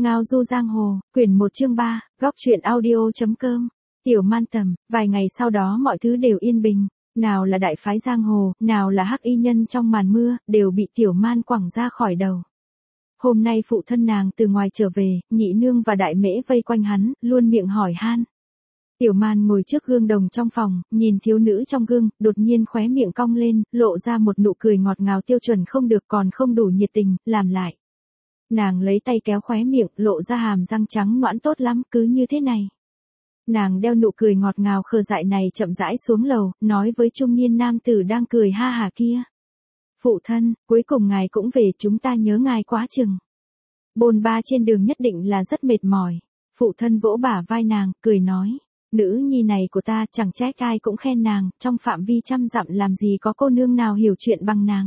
Ngao du giang hồ, quyển 1 chương 3, góc truyện audio.com. Tiểu Man Tầm, vài ngày sau đó mọi thứ đều yên bình, nào là đại phái giang hồ, nào là hắc y nhân trong màn mưa, đều bị Tiểu Man quẳng ra khỏi đầu. Hôm nay phụ thân nàng từ ngoài trở về, nhị nương và đại mễ vây quanh hắn, luôn miệng hỏi han. Tiểu Man ngồi trước gương đồng trong phòng, nhìn thiếu nữ trong gương, đột nhiên khóe miệng cong lên, lộ ra một nụ cười ngọt ngào tiêu chuẩn không được còn không đủ nhiệt tình, làm lại. Nàng lấy tay kéo khóe miệng, lộ ra hàm răng trắng nõn tốt lắm, cứ như thế này. Nàng đeo nụ cười ngọt ngào khờ dại này chậm rãi xuống lầu, nói với trung niên nam tử đang cười ha hả kia. Phụ thân, cuối cùng ngài cũng về, chúng ta nhớ ngài quá chừng. Bôn ba trên đường nhất định là rất mệt mỏi. Phụ thân vỗ bả vai nàng, cười nói. Nữ nhi này của ta chẳng trách ai cũng khen nàng, trong phạm vi trăm dặm làm gì có cô nương nào hiểu chuyện bằng nàng.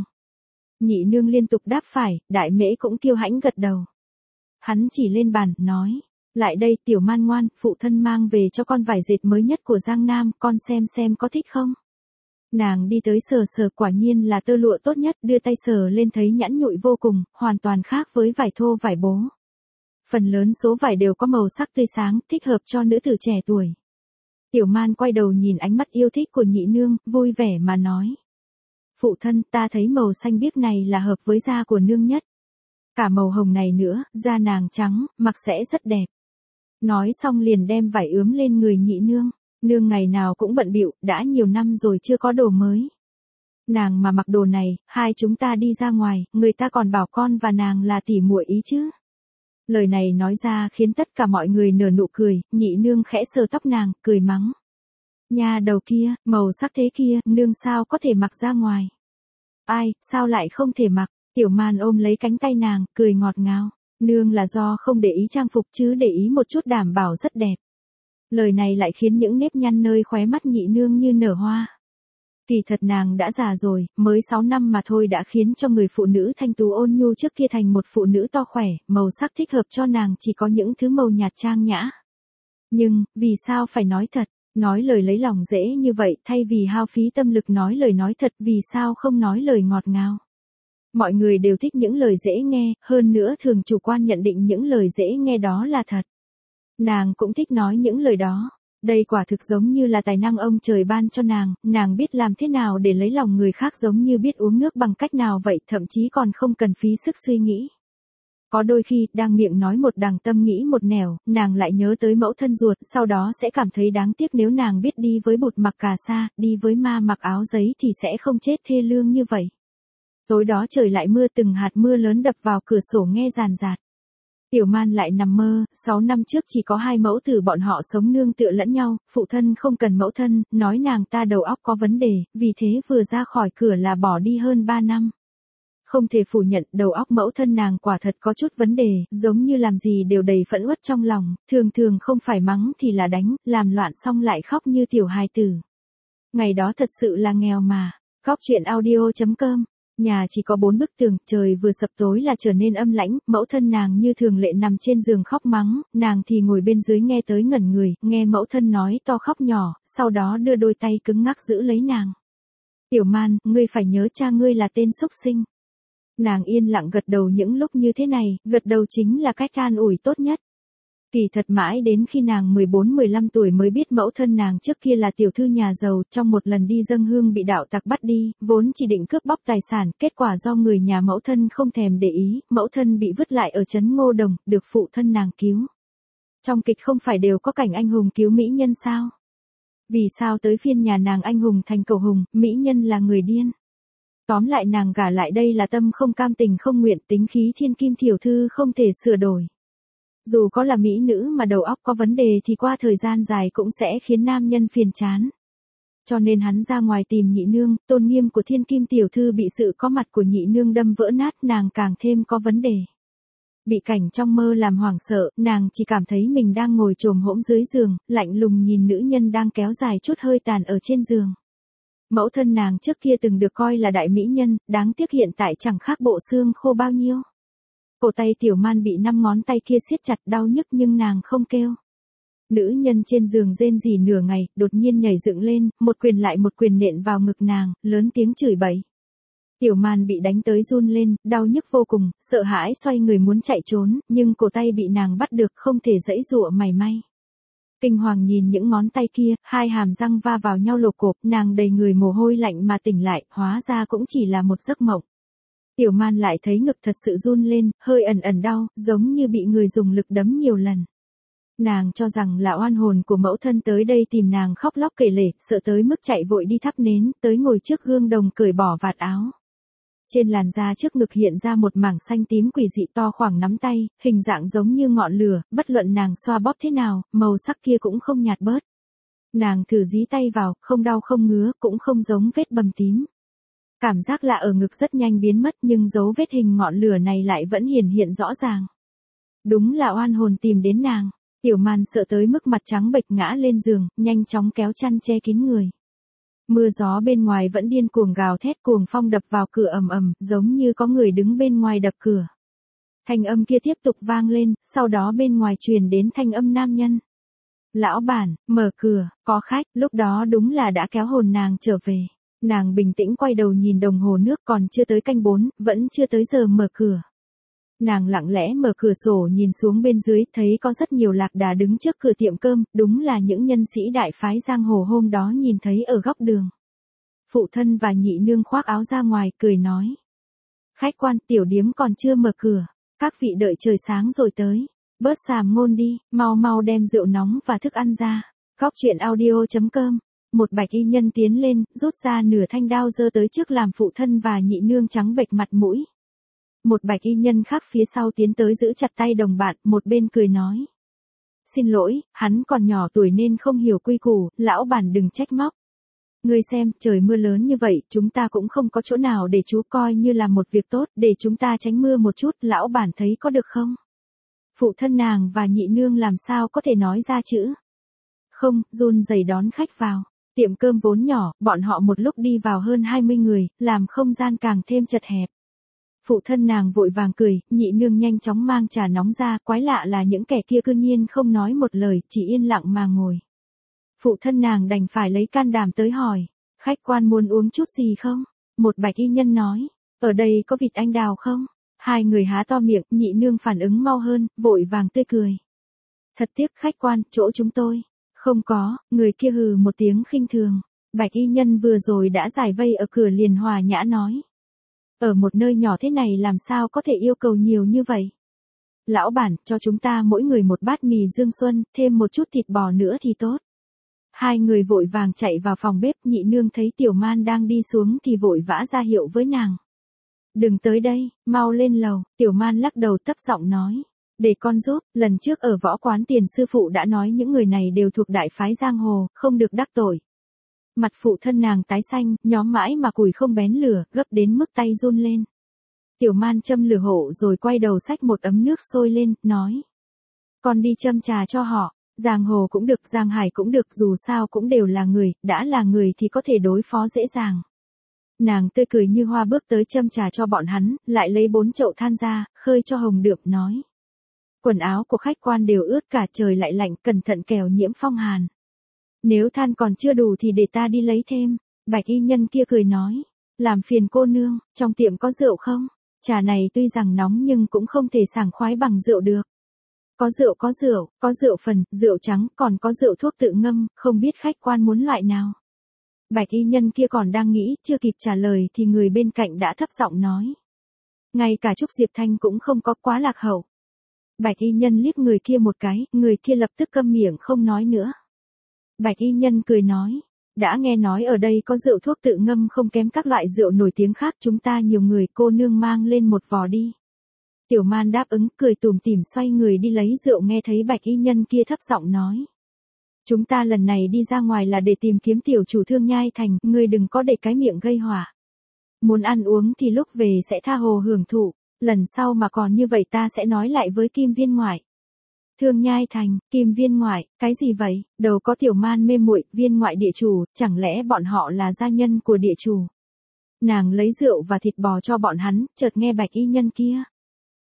Nhị nương liên tục đáp phải, đại mễ cũng kiêu hãnh gật đầu. Hắn chỉ lên bàn, nói. Lại đây Tiểu Man ngoan, phụ thân mang về cho con vải dệt mới nhất của Giang Nam, con xem có thích không? Nàng đi tới sờ sờ, quả nhiên là tơ lụa tốt nhất, đưa tay sờ lên thấy nhẵn nhụi vô cùng, hoàn toàn khác với vải thô vải bố. Phần lớn số vải đều có màu sắc tươi sáng, thích hợp cho nữ tử trẻ tuổi. Tiểu Man quay đầu nhìn ánh mắt yêu thích của nhị nương, vui vẻ mà nói. Phụ thân, ta thấy màu xanh biếc này là hợp với da của nương nhất. Cả màu hồng này nữa, da nàng trắng, mặc sẽ rất đẹp. Nói xong liền đem vải ướm lên người nhị nương. Nương ngày nào cũng bận bịu, đã nhiều năm rồi chưa có đồ mới. Nàng mà mặc đồ này, hai chúng ta đi ra ngoài, người ta còn bảo con và nàng là tỉ muội ý chứ. Lời này nói ra khiến tất cả mọi người nở nụ cười, nhị nương khẽ sờ tóc nàng, cười mắng. Nhà đầu kia, màu sắc thế kia, nương sao có thể mặc ra ngoài. Ai, sao lại không thể mặc, Tiểu Man ôm lấy cánh tay nàng, cười ngọt ngào. Nương là do không để ý trang phục chứ để ý một chút đảm bảo rất đẹp. Lời này lại khiến những nếp nhăn nơi khóe mắt nhị nương như nở hoa. Kỳ thật nàng đã già rồi, mới 6 năm mà thôi đã khiến cho người phụ nữ thanh tú ôn nhu trước kia thành một phụ nữ to khỏe, màu sắc thích hợp cho nàng chỉ có những thứ màu nhạt trang nhã. Nhưng, vì sao phải nói thật, nói lời lấy lòng dễ như vậy, thay vì hao phí tâm lực nói lời nói thật, vì sao không nói lời ngọt ngào. Mọi người đều thích những lời dễ nghe, hơn nữa thường chủ quan nhận định những lời dễ nghe đó là thật. Nàng cũng thích nói những lời đó. Đây quả thực giống như là tài năng ông trời ban cho nàng biết làm thế nào để lấy lòng người khác giống như biết uống nước bằng cách nào vậy, thậm chí còn không cần phí sức suy nghĩ. Có đôi khi, đang miệng nói một đằng tâm nghĩ một nẻo, nàng lại nhớ tới mẫu thân ruột, sau đó sẽ cảm thấy đáng tiếc nếu nàng biết đi với bụt mặc cà sa, đi với ma mặc áo giấy thì sẽ không chết thê lương như vậy. Tối đó trời lại mưa, từng hạt mưa lớn đập vào cửa sổ nghe ràn rạt. Tiểu Man lại nằm mơ, 6 năm trước chỉ có 2 mẫu tử bọn họ sống nương tựa lẫn nhau, phụ thân không cần mẫu thân, nói nàng ta đầu óc có vấn đề, vì thế vừa ra khỏi cửa là bỏ đi hơn 3 năm. Không thể phủ nhận, đầu óc mẫu thân nàng quả thật có chút vấn đề, giống như làm gì đều đầy phẫn uất trong lòng, thường không phải mắng thì là đánh, làm loạn xong lại khóc như tiểu hài tử. Ngày đó thật sự là nghèo mà. Góc truyện audio.com. Nhà chỉ có 4 bức tường, trời vừa sập tối là trở nên âm lãnh, mẫu thân nàng như thường lệ nằm trên giường khóc mắng, nàng thì ngồi bên dưới nghe tới ngẩn người, nghe mẫu thân nói to khóc nhỏ, sau đó đưa đôi tay cứng ngắc giữ lấy nàng. Tiểu Man, ngươi phải nhớ cha ngươi là tên xúc sinh. Nàng yên lặng gật đầu, những lúc như thế này, gật đầu chính là cách an ủi tốt nhất. Kỳ thật mãi đến khi nàng 14-15 tuổi mới biết mẫu thân nàng trước kia là tiểu thư nhà giàu, trong một lần đi dâng hương bị đạo tặc bắt đi, vốn chỉ định cướp bóc tài sản, kết quả do người nhà mẫu thân không thèm để ý, mẫu thân bị vứt lại ở trấn Ngô Đồng, được phụ thân nàng cứu. Trong kịch không phải đều có cảnh anh hùng cứu mỹ nhân sao? Vì sao tới phiên nhà nàng anh hùng thành cẩu hùng, mỹ nhân là người điên? Tóm lại nàng gả lại đây là tâm không cam tình không nguyện, tính khí thiên kim tiểu thư không thể sửa đổi. Dù có là mỹ nữ mà đầu óc có vấn đề thì qua thời gian dài cũng sẽ khiến nam nhân phiền chán. Cho nên hắn ra ngoài tìm nhị nương, tôn nghiêm của thiên kim tiểu thư bị sự có mặt của nhị nương đâm vỡ nát, nàng càng thêm có vấn đề. Bị cảnh trong mơ làm hoảng sợ, nàng chỉ cảm thấy mình đang ngồi chồm hỗn dưới giường, lạnh lùng nhìn nữ nhân đang kéo dài chút hơi tàn ở trên giường. Mẫu thân nàng trước kia từng được coi là đại mỹ nhân, đáng tiếc hiện tại chẳng khác bộ xương khô bao nhiêu. Cổ tay Tiểu Man bị 5 ngón tay kia siết chặt đau nhức nhưng nàng không kêu. Nữ nhân trên giường rên rỉ nửa ngày, đột nhiên nhảy dựng lên, một quyền lại một quyền nện vào ngực nàng, lớn tiếng chửi bậy. Tiểu Man bị đánh tới run lên, đau nhức vô cùng, sợ hãi xoay người muốn chạy trốn, nhưng cổ tay bị nàng bắt được không thể giãy giụa mảy may. Kinh hoàng nhìn những ngón tay kia, hai hàm răng va vào nhau lộp cộp, nàng đầy người mồ hôi lạnh mà tỉnh lại, hóa ra cũng chỉ là một giấc mộng. Tiểu Man lại thấy ngực thật sự run lên, hơi ẩn ẩn đau, giống như bị người dùng lực đấm nhiều lần. Nàng cho rằng là oan hồn của mẫu thân tới đây tìm nàng khóc lóc kể lể, sợ tới mức chạy vội đi thắp nến, tới ngồi trước gương đồng cởi bỏ vạt áo. Trên làn da trước ngực hiện ra một mảng xanh tím quỷ dị to khoảng nắm tay, hình dạng giống như ngọn lửa, bất luận nàng xoa bóp thế nào, màu sắc kia cũng không nhạt bớt. Nàng thử dí tay vào, không đau không ngứa, cũng không giống vết bầm tím. Cảm giác lạ ở ngực rất nhanh biến mất nhưng dấu vết hình ngọn lửa này lại vẫn hiển hiện rõ ràng. Đúng là oan hồn tìm đến nàng. Tiểu Man sợ tới mức mặt trắng bệch ngã lên giường, nhanh chóng kéo chăn che kín người. Mưa gió bên ngoài vẫn điên cuồng gào thét, cuồng phong đập vào cửa ầm ầm, giống như có người đứng bên ngoài đập cửa. Thanh âm kia tiếp tục vang lên, sau đó bên ngoài truyền đến thanh âm nam nhân. Lão bản, mở cửa, có khách, lúc đó đúng là đã kéo hồn nàng trở về. Nàng bình tĩnh quay đầu nhìn đồng hồ nước, còn chưa tới canh 4, vẫn chưa tới giờ mở cửa. Nàng lặng lẽ mở cửa sổ nhìn xuống bên dưới, thấy có rất nhiều lạc đà đứng trước cửa tiệm cơm, đúng là những nhân sĩ đại phái giang hồ hôm đó nhìn thấy ở góc đường. Phụ thân và nhị nương khoác áo ra ngoài, cười nói. Khách quan, tiểu điếm còn chưa mở cửa, các vị đợi trời sáng rồi tới. Bớt xàm ngôn đi, mau mau đem rượu nóng và thức ăn ra. Góc chuyện audio.com. Một bạch y nhân tiến lên, rút ra nửa thanh đao giơ tới trước làm phụ thân và nhị nương trắng bệch mặt mũi. Một bạch y nhân khác phía sau tiến tới giữ chặt tay đồng bạn, một bên cười nói. Xin lỗi, hắn còn nhỏ tuổi nên không hiểu quy củ, lão bản đừng trách móc. Ngươi xem, trời mưa lớn như vậy, chúng ta cũng không có chỗ nào để trú, coi như là một việc tốt, để chúng ta tránh mưa một chút, lão bản thấy có được không? Phụ thân nàng và nhị nương làm sao có thể nói ra chữ? Không, run rẩy đón khách vào. Tiệm cơm vốn nhỏ, bọn họ một lúc đi vào hơn 20 người, làm không gian càng thêm chật hẹp. Phụ thân nàng vội vàng cười, nhị nương nhanh chóng mang trà nóng ra, quái lạ là những kẻ kia cư nhiên không nói một lời, chỉ yên lặng mà ngồi. Phụ thân nàng đành phải lấy can đảm tới hỏi, khách quan muốn uống chút gì không? Một bạch y nhân nói, ở đây có vịt anh đào không? Hai người há to miệng, nhị nương phản ứng mau hơn, vội vàng tươi cười. Thật tiếc khách quan, chỗ chúng tôi. Không có, người kia hừ một tiếng khinh thường. Bạch y nhân vừa rồi đã giải vây ở cửa liền hòa nhã nói. Ở một nơi nhỏ thế này làm sao có thể yêu cầu nhiều như vậy? Lão bản, cho chúng ta mỗi người một bát mì Dương Xuân, thêm một chút thịt bò nữa thì tốt. Hai người vội vàng chạy vào phòng bếp, nhị nương thấy Tiểu Man đang đi xuống thì vội vã ra hiệu với nàng. Đừng tới đây, mau lên lầu. Tiểu Man lắc đầu thấp giọng nói. Để con giúp, lần trước ở võ quán tiền sư phụ đã nói những người này đều thuộc đại phái giang hồ, không được đắc tội. Mặt phụ thân nàng tái xanh, nhóm mãi mà củi không bén lửa, gấp đến mức tay run lên. Tiểu Man châm lửa hộ rồi quay đầu xách một ấm nước sôi lên, nói. Con đi châm trà cho họ, giang hồ cũng được, giang hải cũng được, dù sao cũng đều là người, đã là người thì có thể đối phó dễ dàng. Nàng tươi cười như hoa bước tới châm trà cho bọn hắn, lại lấy 4 chậu than ra, khơi cho hồng đượm, nói. Quần áo của khách quan đều ướt cả, trời lại lạnh, cẩn thận kẻo nhiễm phong hàn. Nếu than còn chưa đủ thì để ta đi lấy thêm. Bạch y nhân kia cười nói. Làm phiền cô nương, trong tiệm có rượu không? Trà này tuy rằng nóng nhưng cũng không thể sảng khoái bằng rượu được. Có rượu phần, rượu trắng, còn có rượu thuốc tự ngâm, không biết khách quan muốn loại nào. Bạch y nhân kia còn đang nghĩ, chưa kịp trả lời thì người bên cạnh đã thấp giọng nói. Ngay cả Trúc Diệp Thanh cũng không có, quá lạc hậu. Bạch y nhân liếc người kia một cái, người kia lập tức câm miệng không nói nữa. Bạch y nhân cười nói, đã nghe nói ở đây có rượu thuốc tự ngâm không kém các loại rượu nổi tiếng khác, chúng ta nhiều người, cô nương mang lên một vò đi. Tiểu Man đáp ứng, cười tủm tỉm xoay người đi lấy rượu, nghe thấy bạch y nhân kia thấp giọng nói. Chúng ta lần này đi ra ngoài là để tìm kiếm tiểu chủ Thương Nhai Thành, ngươi đừng có để cái miệng gây họa. Muốn ăn uống thì lúc về sẽ tha hồ hưởng thụ, lần sau mà còn như vậy ta sẽ nói lại với Kim Viên ngoại. Thương Nhai Thành, Kim Viên ngoại, cái gì vậy? Đầu có Tiểu Man mê muội, Viên ngoại địa chủ, chẳng lẽ bọn họ là gia nhân của địa chủ? Nàng lấy rượu và thịt bò cho bọn hắn, chợt nghe bạch y nhân kia.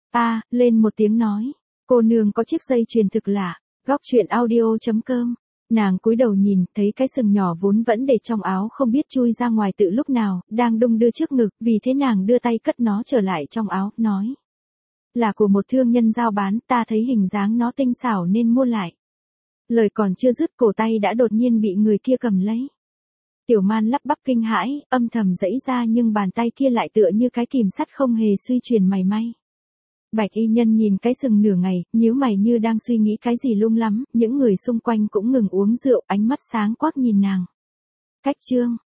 Lên một tiếng nói, cô nương có chiếc dây chuyền thực lạ. Góc chuyện audio.com Nàng cúi đầu nhìn, thấy cái sừng nhỏ vốn vẫn để trong áo không biết chui ra ngoài từ lúc nào, đang đung đưa trước ngực, vì thế nàng đưa tay cất nó trở lại trong áo, nói. Là của một thương nhân giao bán, ta thấy hình dáng nó tinh xảo nên mua lại. Lời còn chưa dứt, cổ tay đã đột nhiên bị người kia cầm lấy. Tiểu Man lắp bắp kinh hãi, âm thầm giãy ra nhưng bàn tay kia lại tựa như cái kìm sắt không hề suy chuyển mảy may. Bạch y nhân nhìn cái sừng nửa ngày, nhíu mày như đang suy nghĩ cái gì lung lắm, những người xung quanh cũng ngừng uống rượu, ánh mắt sáng quắc nhìn nàng. Cách chương